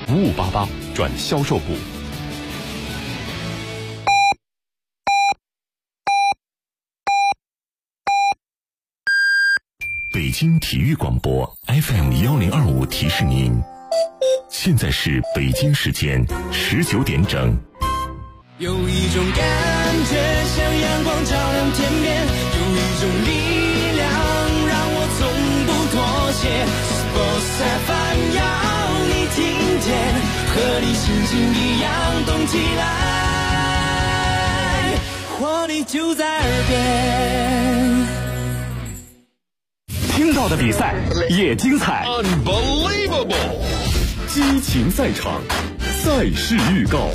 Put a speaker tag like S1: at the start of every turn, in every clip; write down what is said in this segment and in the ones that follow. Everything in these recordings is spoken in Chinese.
S1: 5588转销售部。
S2: 北京体育广播 FM1025提示您，现在是北京时间19点整。
S3: 有一种感觉像阳光照亮天边，有一种力量让我从不妥协。Sports FM 要你听见，和你心情一样动起来，活力就在耳边。
S4: 听到的比赛也精彩
S5: Unbelievable
S4: 激情赛场，赛事预告。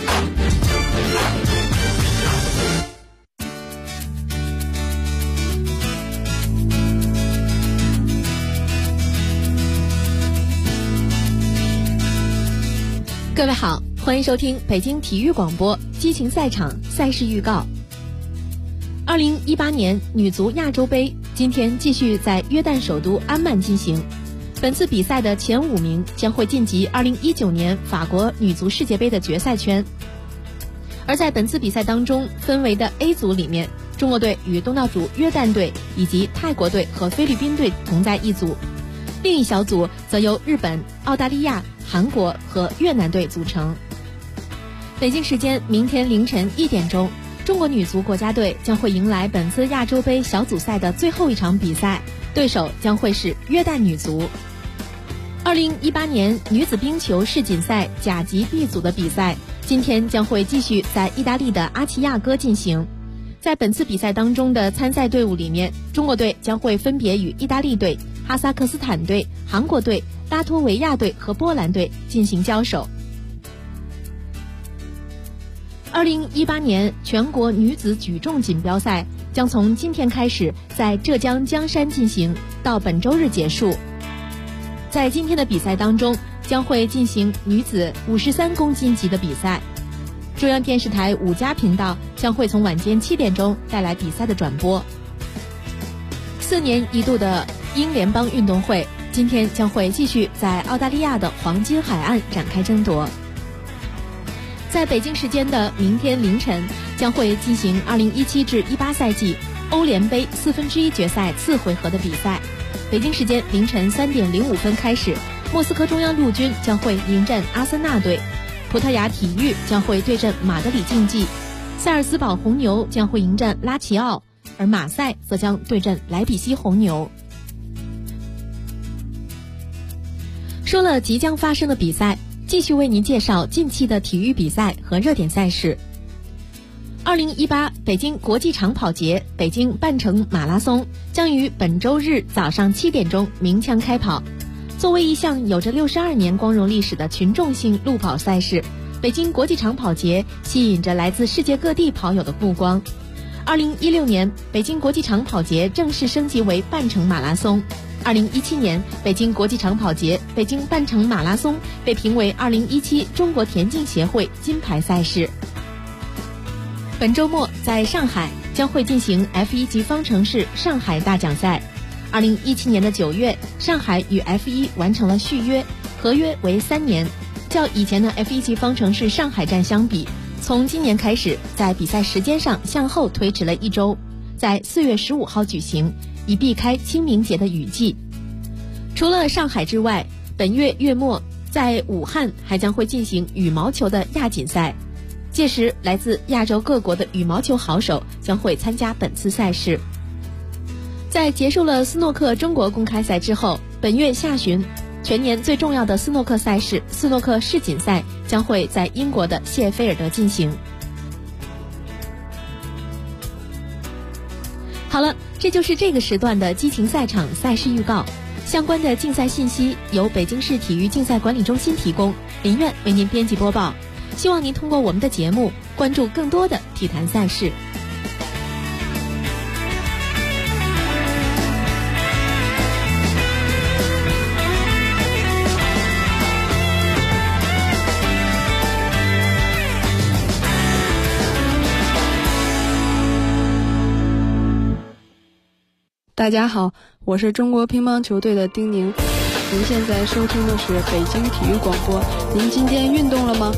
S6: 各位好，欢迎收听北京体育广播激情赛场赛事预告。2018年女足亚洲杯今天继续在约旦首都安曼进行，本次比赛的前5名将会晋级2019年法国女足世界杯的决赛圈。而在本次比赛当中，分为的 A 组里面，中国队与东道主约旦队以及泰国队和菲律宾队同在一组，另一小组则由日本、澳大利亚、韩国和越南队组成。北京时间明天凌晨1点钟，中国女足国家队将会迎来本次亚洲杯小组赛的最后一场比赛，对手将会是约旦女足。2018年女子冰球世锦赛甲级 B 组的比赛今天将会继续在意大利的阿齐亚哥进行。在本次比赛当中的参赛队伍里面，中国队将会分别与意大利队、哈萨克斯坦队、韩国队、拉脱维亚队和波兰队进行交手。2018年全国女子举重锦标赛将从今天开始在浙江江山进行，到本周日结束。在今天的比赛当中，将会进行女子53公斤级的比赛。中央电视台5家频道将会从晚间7点钟带来比赛的转播。4年一度的英联邦运动会今天将会继续在澳大利亚的黄金海岸展开争夺。在北京时间的明天凌晨将会进行2017至18赛季欧联杯1/4决赛次回合的比赛。北京时间凌晨3点05分开始，莫斯科中央陆军将会迎战阿森纳队，葡萄牙体育将会对阵马德里竞技，塞尔斯堡红牛将会迎战拉齐奥，而马赛则将对阵莱比锡红牛。说了即将发生的比赛，继续为您介绍近期的体育比赛和热点赛事。2018北京国际长跑节北京半程马拉松将于本周日早上7点钟鸣枪开跑。作为一项有着62年光荣历史的群众性路跑赛事，北京国际长跑节吸引着来自世界各地跑友的目光。2016年，北京国际长跑节正式升级为半程马拉松。2017年，北京国际长跑节北京半程马拉松被评为2017中国田径协会金牌赛事。本周末在上海将会进行 F1 级方程式上海大奖赛。2017年的9月，上海与 F1 完成了续约，合约为3年。较以前的 F1 级方程式上海站相比，从今年开始在比赛时间上向后推迟了1周，在4月15号举行，以避开清明节的雨季。除了上海之外，本月月末在武汉还将会进行羽毛球的亚锦赛，届时来自亚洲各国的羽毛球好手将会参加本次赛事。在结束了斯诺克中国公开赛之后，本月下旬全年最重要的斯诺克赛事斯诺克世锦赛将会在英国的谢菲尔德进行。好了，这就是这个时段的激情赛场赛事预告。相关的竞赛信息由北京市体育竞赛管理中心提供，林苑为您编辑播报。希望您通过我们的节目关注更多的体坛赛事。
S7: 大家好，我是中国乒乓球队的丁宁。 您现在收听的是北京体育广播。您今天运动了吗？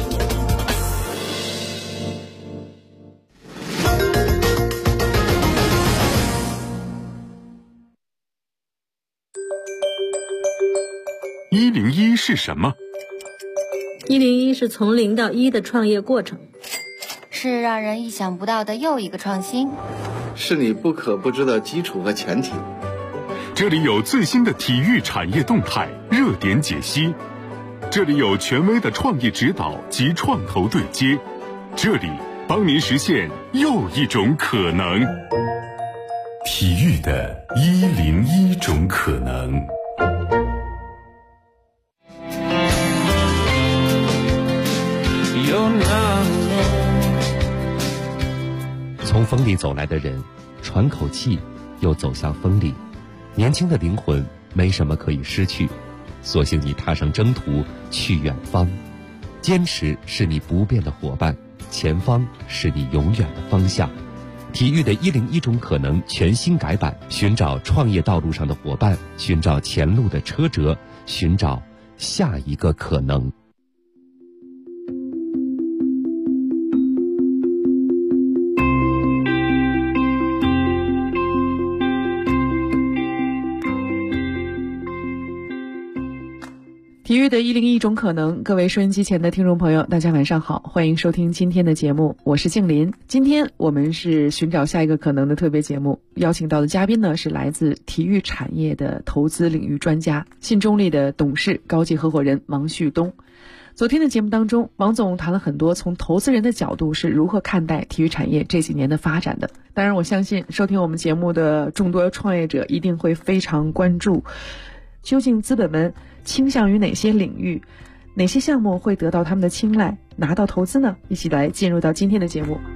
S4: 101是什么
S8: ？101是从0到1的创业过程，
S9: 是让人意想不到的又一个创新，
S10: 是你不可不知的基础和前提。
S4: 这里有最新的体育产业动态热点解析，这里有权威的创业指导及创投对接，这里帮您实现又一种可能。
S2: 体育的101种可能。
S11: 从风里走来的人，喘口气，又走向风里。年轻的灵魂没什么可以失去，索性你踏上征途去远方。坚持是你不变的伙伴，前方是你永远的方向。体育的101种可能全新改版，寻找创业道路上的伙伴，寻找前路的车辙，寻找下一个可能。
S12: 体育的101种可能，各位收音机前的听众朋友，大家晚上好，欢迎收听今天的节目，我是静林。今天我们是寻找下一个可能的特别节目，邀请到的嘉宾呢是来自体育产业的投资领域专家，信中立的董事高级合伙人王旭东。昨天的节目当中，王总谈了很多从投资人的角度是如何看待体育产业这几年的发展的。当然我相信收听我们节目的众多创业者一定会非常关注，究竟资本们倾向于哪些领域，哪些项目会得到他们的青睐，拿到投资呢？一起来进入到今天的节目。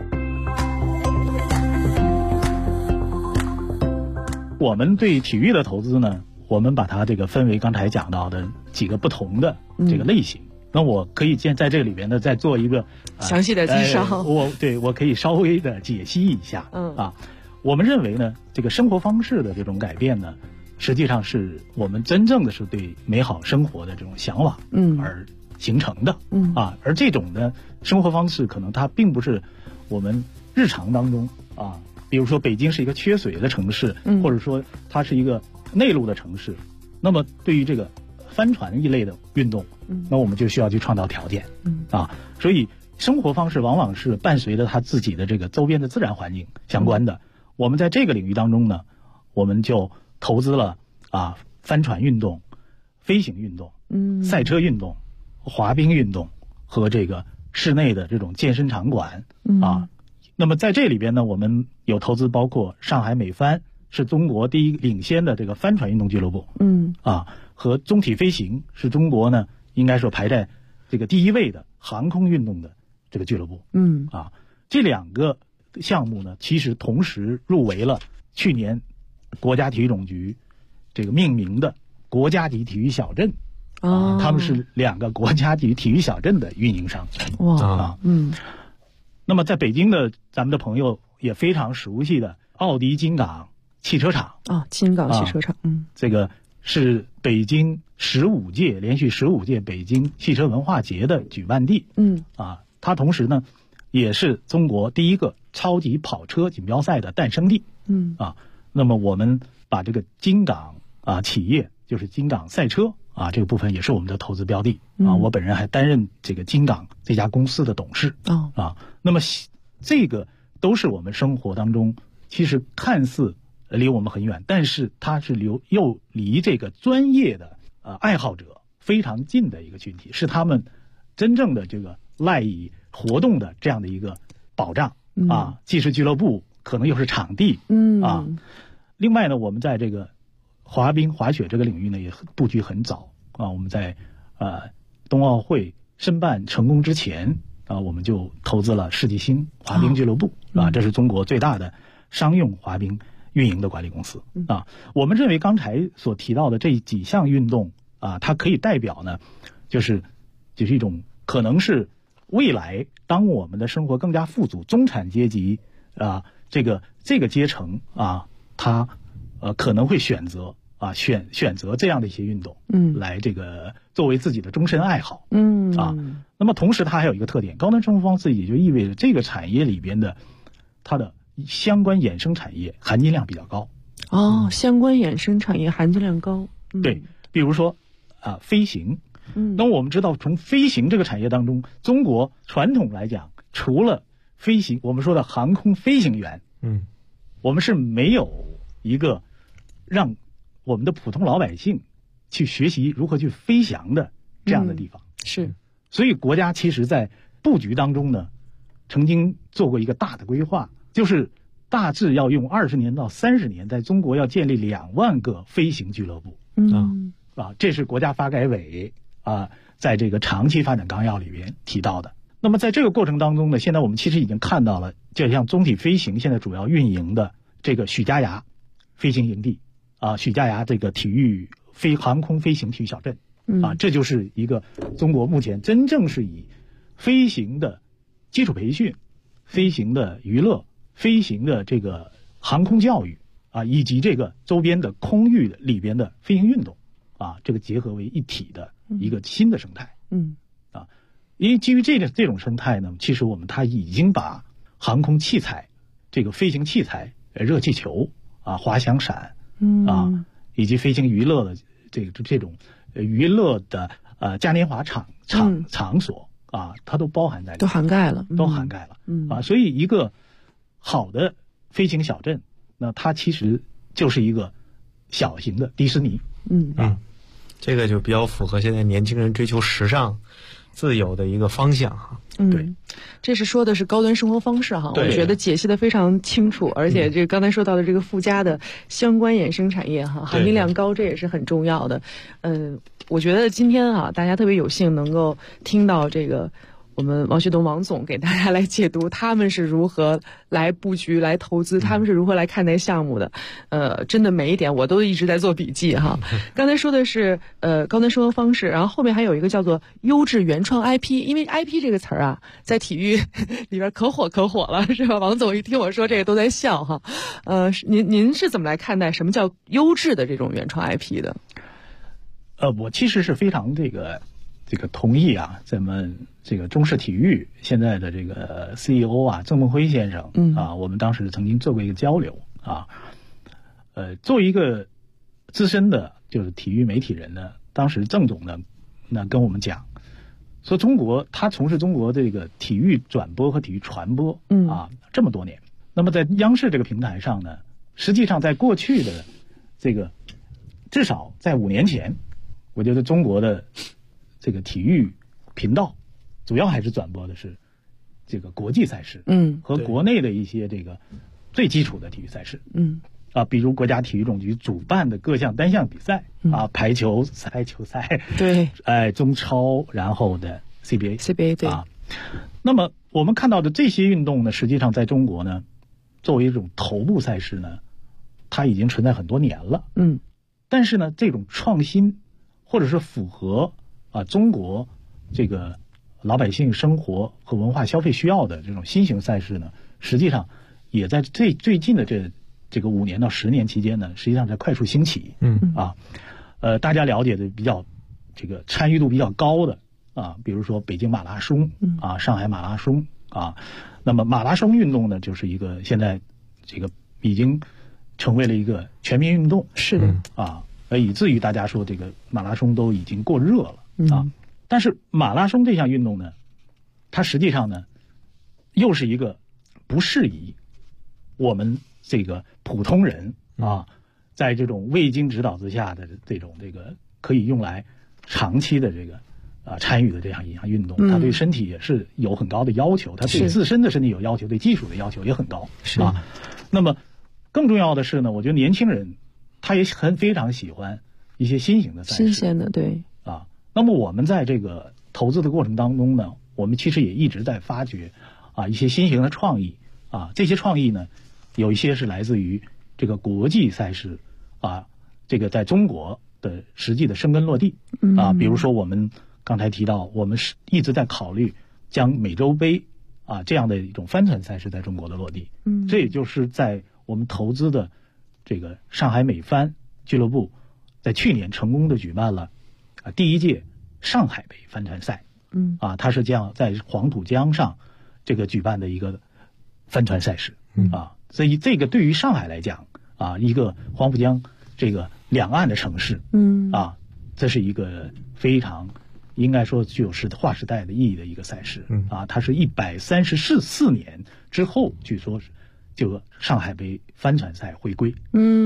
S13: 我们对体育的投资呢，我们把它这个分为刚才讲到的几个不同的这个类型。那我可以在这里边呢再做一个
S12: 详细的介绍。
S13: 我可以稍微的解析一下。我们认为呢，这个生活方式的这种改变呢，实际上是我们真正的是对美好生活的这种向往而形成的。而这种的生活方式可能它并不是我们日常当中比如说北京是一个缺水的城市，或者说它是一个内陆的城市，那么对于这个帆船一类的运动，那我们就需要去创造条件。所以生活方式往往是伴随着它自己的这个周边的自然环境相关的。我们在这个领域当中呢，我们就投资了帆船运动、飞行运动、赛车运动、滑冰运动和这个室内的这种健身场馆。那么在这里边呢，我们有投资包括上海美帆，是中国第一领先的这个帆船运动俱乐部。和中体飞行是中国呢应该说排在这个第一位的航空运动的这个俱乐部。这两个项目呢，其实同时入围了去年国家体育总局这个命名的国家级体育小镇。他们是两个国家级体育小镇的运营商。那么在北京的咱们的朋友也非常熟悉的奥迪金港汽车厂。
S12: 金港汽车厂。
S13: 这个是北京连续15届北京汽车文化节的举办地。它同时呢也是中国第一个超级跑车锦标赛的诞生地。那么我们把这个金港企业，就是金港赛车这个部分也是我们的投资标的。我本人还担任这个金港这家公司的董事。那么这个都是我们生活当中其实看似离我们很远，但是它是又离这个专业的爱好者非常近的一个群体，是他们真正的这个赖以活动的这样的一个保障。既是俱乐部，可能又是场地。另外呢，我们在这个滑冰滑雪这个领域呢也布局很早。我们在冬奥会申办成功之前我们就投资了世纪星滑冰俱乐部。这是中国最大的商用滑冰运营的管理公司。我们认为刚才所提到的这几项运动它可以代表呢就是一种可能是未来当我们的生活更加富足，中产阶级这个阶层它可能会选择选择这样的一些运动，来这个作为自己的终身爱好，那么同时它还有一个特点，高端生活方式也就意味着这个产业里边的它的相关衍生产业含金量比较高。
S12: 相关衍生产业含金量高。
S13: 对，比如说飞行。那我们知道，从飞行这个产业当中，中国传统来讲，除了飞行，我们说的航空飞行员，我们是没有一个让我们的普通老百姓去学习如何去飞翔的这样的地方。
S12: 是，
S13: 所以国家其实在布局当中呢，曾经做过一个大的规划，就是大致要用20年到30年，在中国要建立2万个飞行俱乐部。这是国家发改委在这个长期发展纲要里边提到的。那么在这个过程当中呢，现在我们其实已经看到了，就像中体飞行现在主要运营的这个许家崖飞行营地许家崖这个航空飞行体育小镇这就是一个中国目前真正是以飞行的基础培训、飞行的娱乐、飞行的这个航空教育以及这个周边的空域里边的飞行运动这个结合为一体的一个新的生态。因为基于这种生态呢，其实它已经把航空器材、这个飞行器材、热气球滑翔伞以及飞行娱乐的这种娱乐的嘉年华场所它都包含在里面，
S12: 都涵盖了。
S13: 所以一个好的飞行小镇，那它其实就是一个小型的迪士尼。
S14: 这个就比较符合现在年轻人追求时尚、自由的一个方向
S12: 对，这是说的是高端生活方式我觉得解析的非常清楚，而且这刚才说到的这个附加的相关衍生产业含金量高，这也是很重要的。我觉得今天大家特别有幸能够听到这个我们王学东王总给大家来解读他们是如何来布局、来投资，他们是如何来看待项目的。真的每一点我都一直在做笔记刚才说的是高端生活方式，然后后面还有一个叫做优质原创 IP， 因为 IP 这个词儿在体育里边可火了，是吧？王总一听我说这个都在笑您是怎么来看待什么叫优质的这种原创 IP 的？
S13: 我其实是非常这个同意咱们这个中视体育现在的这个 CEO 郑梦辉先生我们当时曾经做过一个交流作为一个资深的就是体育媒体人呢，当时郑总呢那跟我们讲说，他从事中国这个体育转播和体育传播这么多年，那么在央视这个平台上呢，实际上在过去的这个至少在5年前，我觉得中国的这个体育频道主要还是转播的是这个国际赛事和国内的一些这个最基础的体育赛事比如国家体育总局主办的各项单项比赛排球赛、对中超，然后的 CBA
S12: 对
S13: 那么我们看到的这些运动呢，实际上在中国呢，作为一种头部赛事呢，它已经存在很多年了但是呢，这种创新或者是符合中国这个老百姓生活和文化消费需要的这种新型赛事呢，实际上也在最近的这个5年到10年期间呢，实际上在快速兴起大家了解的比较这个参与度比较高的比如说北京马拉松上海马拉松那么马拉松运动呢，就是一个现在这个已经成为了一个全民运动，
S12: 是的
S13: 以至于大家说这个马拉松都已经过热了但是马拉松这项运动呢，它实际上呢又是一个不适宜我们这个普通人在这种未经指导之下的这个可以用来长期的这个参与的这样一项运动，它对身体也是有很高的要求，它对自身的身体有要求，对技术的要求也很高那么更重要的是呢，我觉得年轻人他也非常喜欢一些新型的赛事，
S12: 新鲜的对
S13: 那么我们在这个投资的过程当中呢，我们其实也一直在发掘一些新型的创意这些创意呢，有一些是来自于这个国际赛事这个在中国的实际的生根落地比如说我们刚才提到，我们是一直在考虑将美洲杯这样的一种帆船赛事在中国的落地这也就是在我们投资的这个上海美帆俱乐部在去年成功的举办了第一届上海杯帆船赛。它是这样在黄浦江上这个举办的一个帆船赛事。所以这个对于上海来讲一个黄浦江这个两岸的城市，这是一个非常应该说具有划时代的意义的一个赛事。它是134年之后，据说是就上海杯帆船赛回归。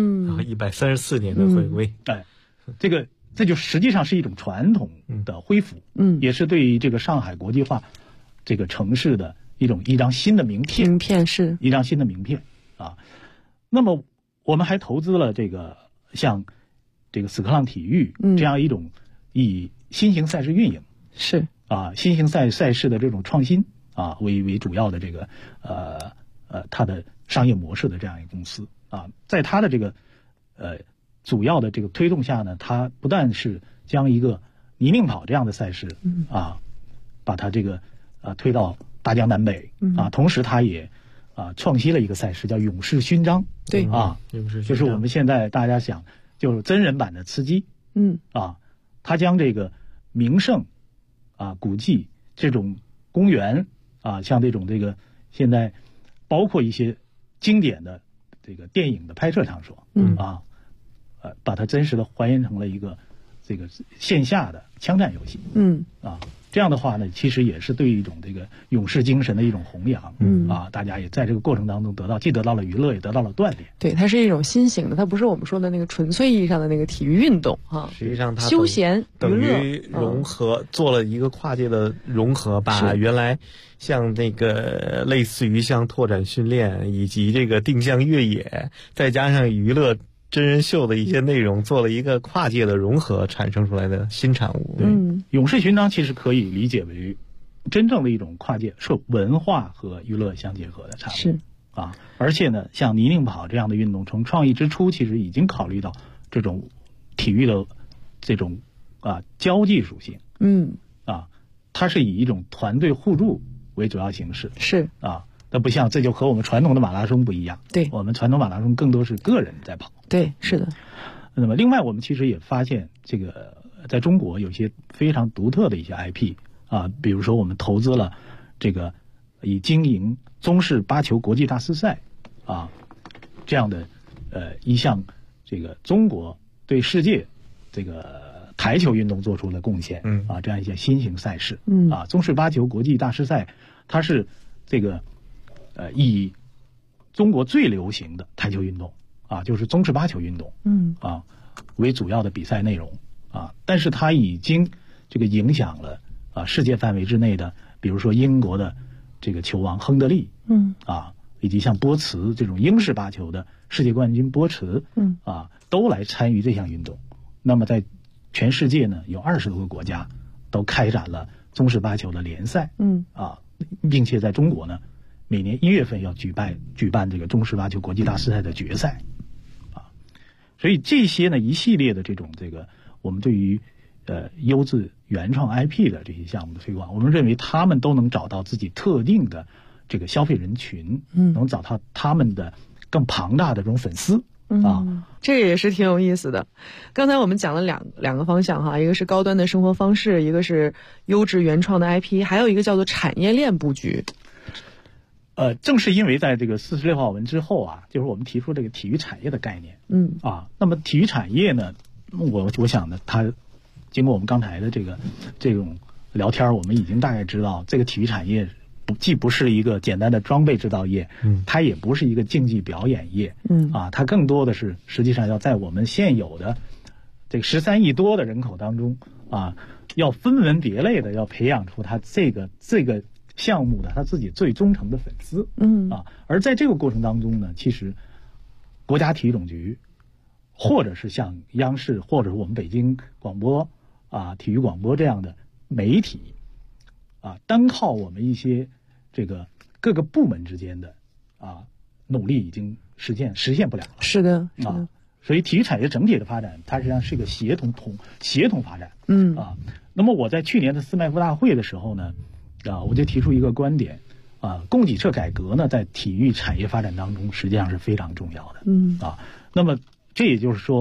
S14: 134年的回归。
S13: 这就实际上是一种传统的恢复，也是对于这个上海国际化这个城市的一张新的名片，
S12: 是
S13: 一张新的名片那么我们还投资了这个像这个斯科朗体育这样一种以新型赛事运营新型赛事的这种创新为主要的这个它的商业模式的这样一个公司在它的这个主要的这个推动下呢，它不但是将一个泥泞跑这样的赛事把它这个推到大江南北同时它也创新了一个赛事叫勇士勋章。就是我们现在大家想就是真人版的吃鸡。它将这个名胜古迹这种公园像这种这个现在包括一些经典的这个电影的拍摄场所把它真实的还原成了一个这个线下的枪战游戏。这样的话呢，其实也是对一种这个勇士精神的一种弘扬。大家也在这个过程当中既得到了娱乐，也得到了锻炼。
S12: 对，它是一种新型的，它不是我们说的那个纯粹意义上的那个体育运动
S14: 实际上它
S12: 休闲
S14: 等于融合，做了一个跨界的融合，把原来像那个类似于像拓展训练以及这个定向越野，再加上娱乐真人秀的一些内容，做了一个跨界的融合，产生出来的新产物。
S13: 勇士勋章其实可以理解为真正的一种跨界，是文化和娱乐相结合的产物。而且呢，像泥泞跑这样的运动，从创意之初其实已经考虑到这种体育的这种交际属性。它是以一种团队互助为主要形式。那不像，这就和我们传统的马拉松不一样。我们传统马拉松更多是个人在跑。
S12: 是的。
S13: 那么另外我们其实也发现，这个在中国有些非常独特的一些 IP 比如说我们投资了这个以经营中式八球国际大师赛这样的一项这个中国对世界这个台球运动做出了贡献这样一些新型赛事中式八球国际大师赛，它是这个以中国最流行的台球运动就是中式八球运动为主要的比赛内容但是它已经这个影响了世界范围之内的，比如说英国的这个球王亨德利以及像波茨这种英式八球的世界冠军波茨都来参与这项运动。那么在全世界呢，有20多个国家都开展了中式八球的联赛并且在中国呢，每年1月份要举办这个中式八球国际大师赛的决赛所以这些呢一系列的这种这个我们对于优质原创 IP 的这些项目的推广，我们认为他们都能找到自己特定的这个消费人群，能找到他们的更庞大的这种粉丝
S12: 这也是挺有意思的。刚才我们讲了两个方向一个是高端的生活方式，一个是优质原创的 IP， 还有一个叫做产业链布局。
S13: 正是因为在这个46号文之后就是我们提出这个体育产业的概念。那么体育产业呢，我想呢，它经过我们刚才的这种聊天，我们已经大概知道，这个体育产业既不是一个简单的装备制造业，它也不是一个竞技表演业，它更多的是实际上要在我们现有的这个13亿多的人口当中要分门别类的要培养出它这个项目的他自己最忠诚的粉丝。而在这个过程当中呢，其实国家体育总局或者是像央视或者是我们北京广播体育广播这样的媒体单靠我们一些这个各个部门之间的努力已经实现不了了。
S12: 是的
S13: 所以体育产业整体的发展，它实际上是一个协同发展。那么我在去年的斯麦夫大会的时候呢，我就提出一个观点供给侧改革呢，在体育产业发展当中实际上是非常重要的。那么这也就是说，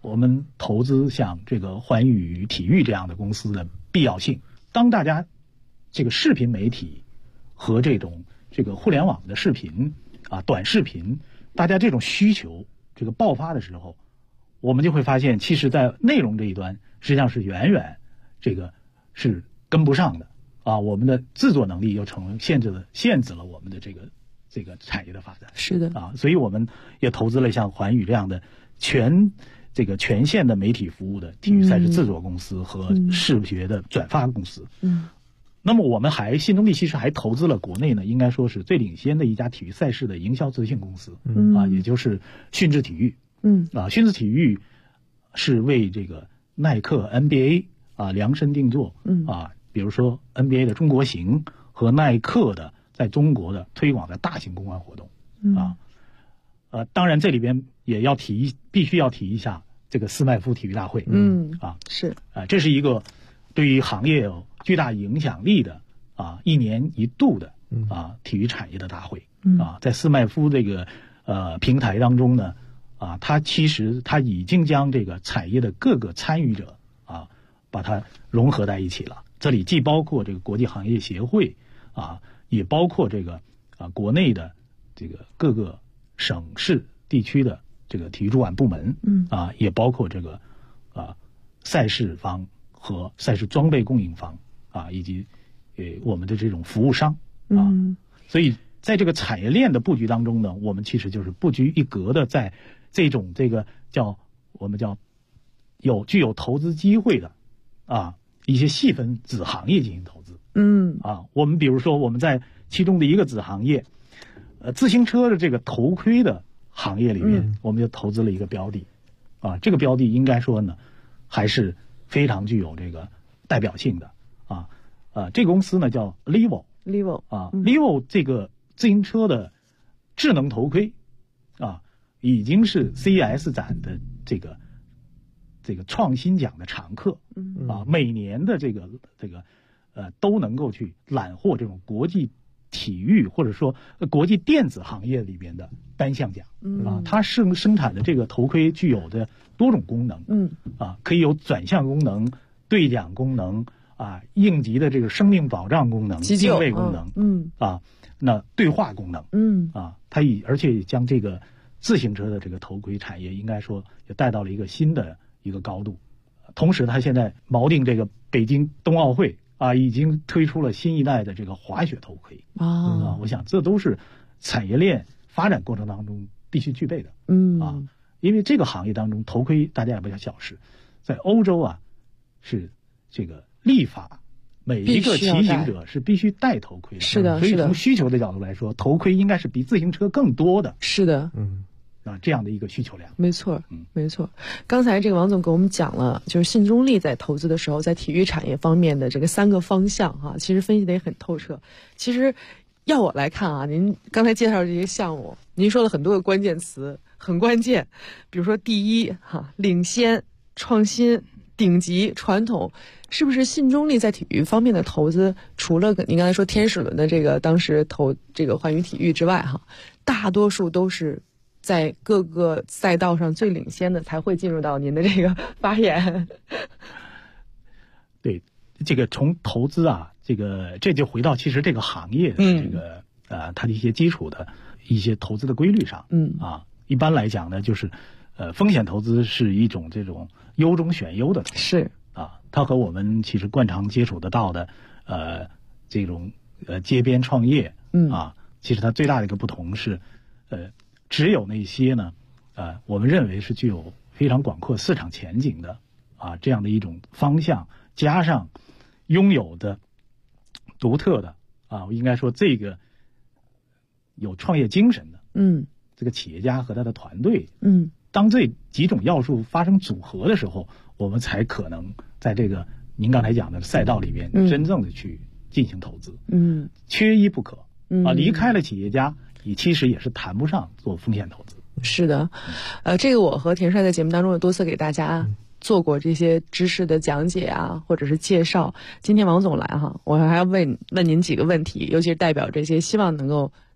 S13: 我们投资像这个环宇体育这样的公司的必要性。当大家这个视频媒体和这个互联网的视频短视频，大家这种需求这个爆发的时候，我们就会发现，其实在内容这一端实际上是远远是跟不上的我们的制作能力又限制了我们的这个产业的发展。
S12: 是的
S13: 所以我们也投资了像环宇这样的全线的媒体服务的体育赛事制作公司和视觉的转发公司。那么我们信中力其实还投资了国内呢，应该说是最领先的一家体育赛事的营销咨询公司也就是讯智体育。讯智体育是为这个耐克 NBA 量身定做比如说 NBA 的中国行和耐克的在中国的推广的大型公关活动当然这里边也必须要提一下这个斯麦夫体育大会
S12: 是
S13: 这是一个对于行业有巨大影响力的一年一度的体育产业的大会在斯麦夫这个平台当中呢它已经将这个产业的各个参与者把它融合在一起了。这里既包括这个国际行业协会也包括这个国内的这个各个省市地区的这个体育主管部门也包括这个赛事方和赛事装备供应方以及我们的这种服务商所以在这个产业链的布局当中呢，我们其实就是不拘一格的在这种我们叫具有投资机会的一些细分子行业进行投资。我们比如说我们在其中的一个子行业自行车的这个头盔的行业里面我们就投资了一个标的这个标的应该说呢还是非常具有这个代表性的这个公司呢叫 Levo 这个自行车的智能头盔已经是 CES 展的这个创新奖的常客每年的这个都能够去揽获这种国际体育或者说国际电子行业里边的单项奖它生产的这个头盔具有的多种功能可以有转向功能、对讲功能应急的这个生命保障功能、定位功能那对话功能而且将这个自行车的这个头盔产业应该说也带到了一个新的一个高度。同时它现在锚定这个北京冬奥会已经推出了新一代的这个滑雪头盔我想这都是产业链发展过程当中必须具备的因为这个行业当中头盔大家也不要小视，在欧洲是这个立法每一个骑行者是必须戴头盔的。
S12: 是的，
S13: 所以从需求的角度来说，头盔应该是比自行车更多的。
S12: 是的，
S13: 这样的一个需求量。
S12: 没错，没错。刚才这个王总给我们讲了，就是信中力在投资的时候，在体育产业方面的这个3个方向其实分析得也很透彻。其实要我来看您刚才介绍这些项目，您说了很多个关键词，很关键，比如说第一领先、创新、顶级、传统。是不是信中力在体育方面的投资，除了您刚才说天使轮的这个当时投这个环宇体育之外大多数都是在各个赛道上最领先的才会进入到您的这个发言。
S13: 对，这个从投资这就回到其实这个行业的这个它的一些基础的一些投资的规律上一般来讲呢就是风险投资是一种这种优中选优的投资
S12: 是
S13: 它和我们其实惯常接触得到的这种街边创业其实它最大的一个不同是只有那些呢我们认为是具有非常广阔市场前景的这样的一种方向，加上拥有的独特的我应该说这个有创业精神的这个企业家和他的团队当这几种要素发生组合的时候，我们才可能在这个您刚才讲的赛道里边真正的去进行投资缺一不可离开了企业家你其实也是谈不上做风险投资。
S12: 是的这个我和田帅在节目当中有多次给大家做过这些知识的讲解或者是介绍。今天王总来我还要问您几个问题，尤其是代表这些希望能够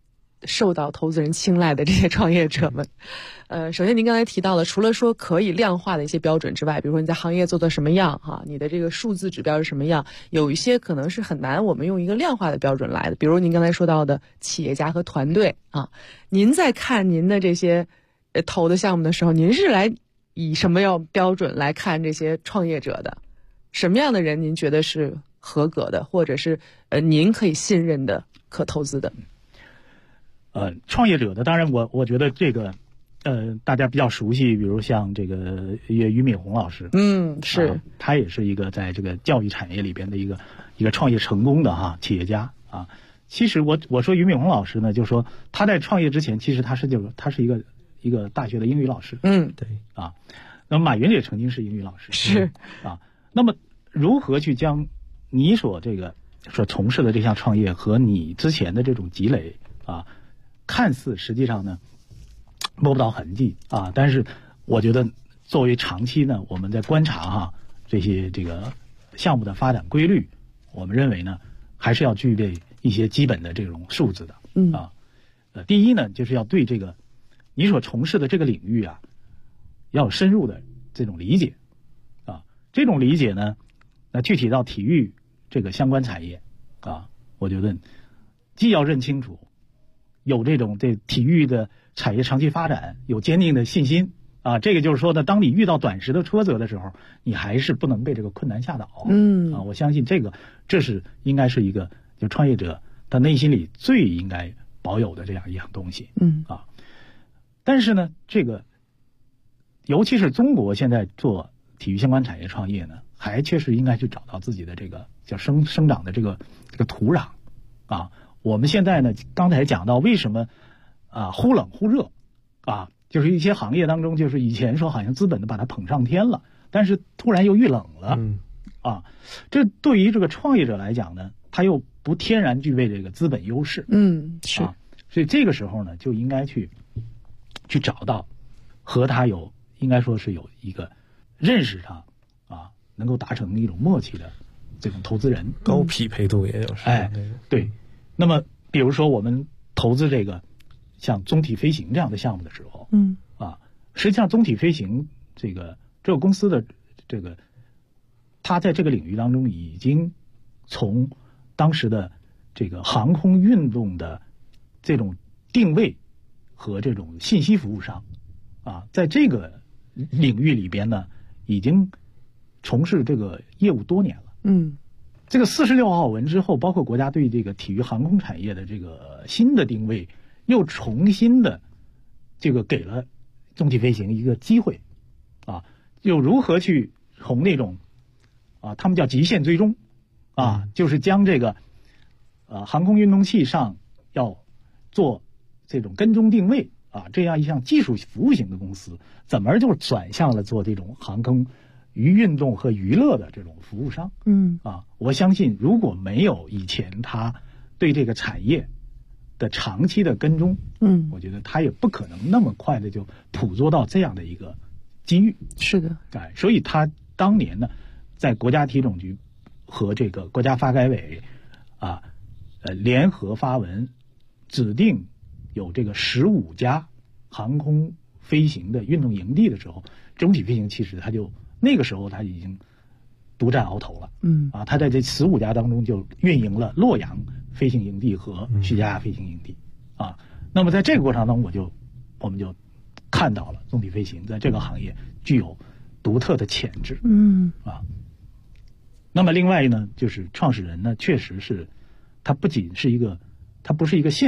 S12: 受到投资人青睐的这些创业者们。首先您刚才提到了，除了说可以量化的一些标准之外，比如说你在行业做的什么样哈，你的这个数字指标是什么样，有一些可能是很难我们用一个量化的标准来的，比如您刚才说到的企业家和团队啊，您在看您的这些投的项目的时候，您是来以什么样标准来看这些创业者的？什么样的人您觉得是合格的，或者是您可以信任的、可投资的？
S13: 创业者的，当然我觉得这个大家比较熟悉，比如像这个俞敏洪老师，
S12: 是，
S13: 他也是一个在这个教育产业里边的一个创业成功的企业家啊。其实我说俞敏洪老师呢，就是说他在创业之前，其实他是一个大学的英语老师，
S14: 对
S13: 啊。那么马云也曾经是英语老师，
S12: 是
S13: 啊。那么如何去将你所从事的这项创业和你之前的这种积累啊，看似实际上呢摸不到痕迹啊，但是我觉得作为长期呢，我们在观察这些这个项目的发展规律，我们认为呢还是要具备一些基本的这种素质的第一呢，就是要对这个你所从事的这个领域啊，要有深入的这种理解啊。这种理解呢，那具体到体育这个相关产业啊，我觉得既要认清楚，有这体育的产业长期发展有坚定的信心啊。这个就是说呢，当你遇到短时的挫折的时候，你还是不能被这个困难吓倒。我相信这是应该是一个就创业者他内心里最应该保有的这样一样东西。但是呢，这个尤其是中国现在做体育相关产业创业呢，还确实应该去找到自己的这个叫生长的这个土壤啊。我们现在呢，刚才讲到为什么忽冷忽热啊，就是一些行业当中，就是以前说好像资本的把它捧上天了，但是突然又遇冷了这对于这个创业者来讲呢，他又不天然具备这个资本优势
S12: 是
S13: 所以这个时候呢，就应该去找到和他应该说是有一个认识上能够达成一种默契的这种投资人，
S14: 高匹配度也有
S13: 对。那么比如说我们投资这个像中体飞行这样的项目的时候实际上中体飞行这个公司的它在这个领域当中已经从当时的这个航空运动的这种定位和这种信息服务上在这个领域里边呢，已经从事这个业务多年了。这个46号文之后，包括国家对这个体育航空产业的这个新的定位，又重新的这个给了中体飞行一个机会就如何去从那种他们叫极限追踪就是将这个航空运动器上要做这种跟踪定位这样一项技术服务型的公司，怎么就转向了做这种航空运动和娱乐的这种服务商。我相信如果没有以前他对这个产业的长期的跟踪，我觉得他也不可能那么快的就捕捉到这样的一个机遇。
S12: 是的，
S13: 所以他当年呢，在国家体总局和这个国家发改委联合发文，指定有这个15家航空飞行的运动营地的时候，中体飞行其实那个时候他已经独占鳌头了。他在这15家当中就运营了洛阳飞行营地和徐家飞行营地那么在这个过程当中，我们就看到了中体飞行在这个行业具有独特的潜质。那么另外呢，就是创始人呢，确实是他不仅是他不是一个现